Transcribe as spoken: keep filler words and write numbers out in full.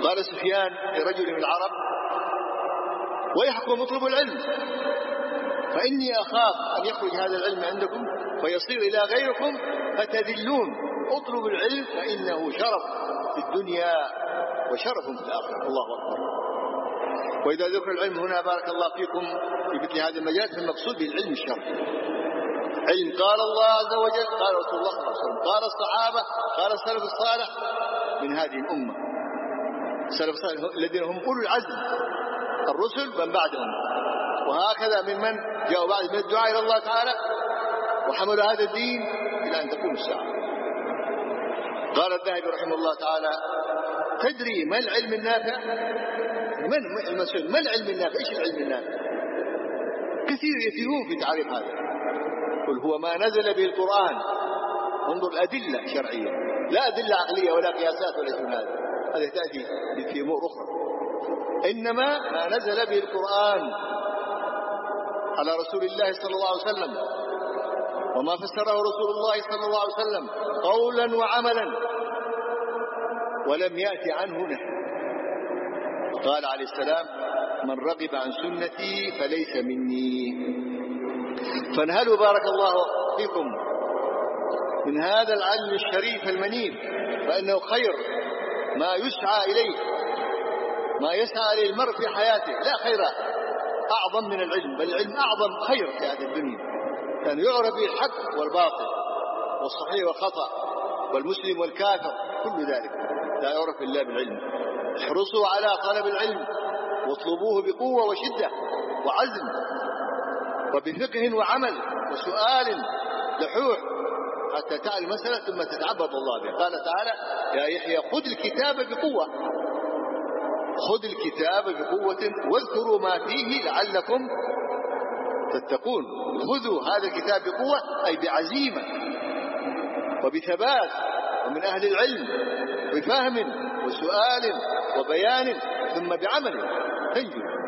قال سفيان لرجل من العرب: ويحكم اطلبوا العلم، فإني أخاف أن يخرج هذا العلم عندكم فيصير إلى غيركم فتذلون. اطلبوا العلم فإنه شرف في الدنيا وشرف في الآخرة. الله أكبر. وإذا ذكر العلم هنا بارك الله فيكم في مثل هذا المجال فالمقصود بالعلم الشرعي. علم قال الله عز وجل، قال رسول الله صلى الله عليه وسلم، قال الصحابة، قال السلف الصالح من هذه الأمة. السلف الصالح الذين هم أولو العزم، الرسل من بعدهم، وهكذا ممن جاءوا بعد من الدعاء إلى الله تعالى وحملوا هذا الدين إلى أن تقوم الساعة. قال الذهبي رحمه الله تعالى: تدري ما العلم النافع؟ من المسؤول؟ ما العلم النافع؟ إيش العلم النافع؟ كثير يتيهون في تعريف هذا. قل هو ما نزل به القرآن. انظر الأدلة الشرعية، لا أدلة عقلية ولا قياسات ولا شيء من هذا، هذه تأتي في أمور أخرى. إنما ما نزل به القرآن على رسول الله صلى الله عليه وسلم وما فسره رسول الله صلى الله عليه وسلم قولا وعملا ولم يأتي عنه نهي. قال عليه السلام: من رغب عن سنتي فليس مني. فانهلوا بارك الله فيكم من هذا العلم الشريف المنيب، فإنه خير ما يسعى إليه، ما يسعى إليه المرء في حياته. لا خير أعظم من العلم، بل العلم أعظم خير في هذه الدنيا، كان يعرف به الحق والباطل والصحيح والخطأ والمسلم والكافر، كل ذلك لا يعرف إلا بالعلم. احرصوا على طلب العلم واطلبوه بقوة وشدة وعزم وبفقه وعمل وسؤال لحوح حتى تعلم مسألة ثم تتعبد الله بها. قال تعالى: يا يحيى خذ الكتاب بقوة، خذ الكتاب بقوة واذكروا ما فيه لعلكم تتقون. خذوا هذا الكتاب بقوة أي بعزيمة وبثبات، ومن أهل العلم بفهم وسؤال وبيان ثم بعمل تنجو.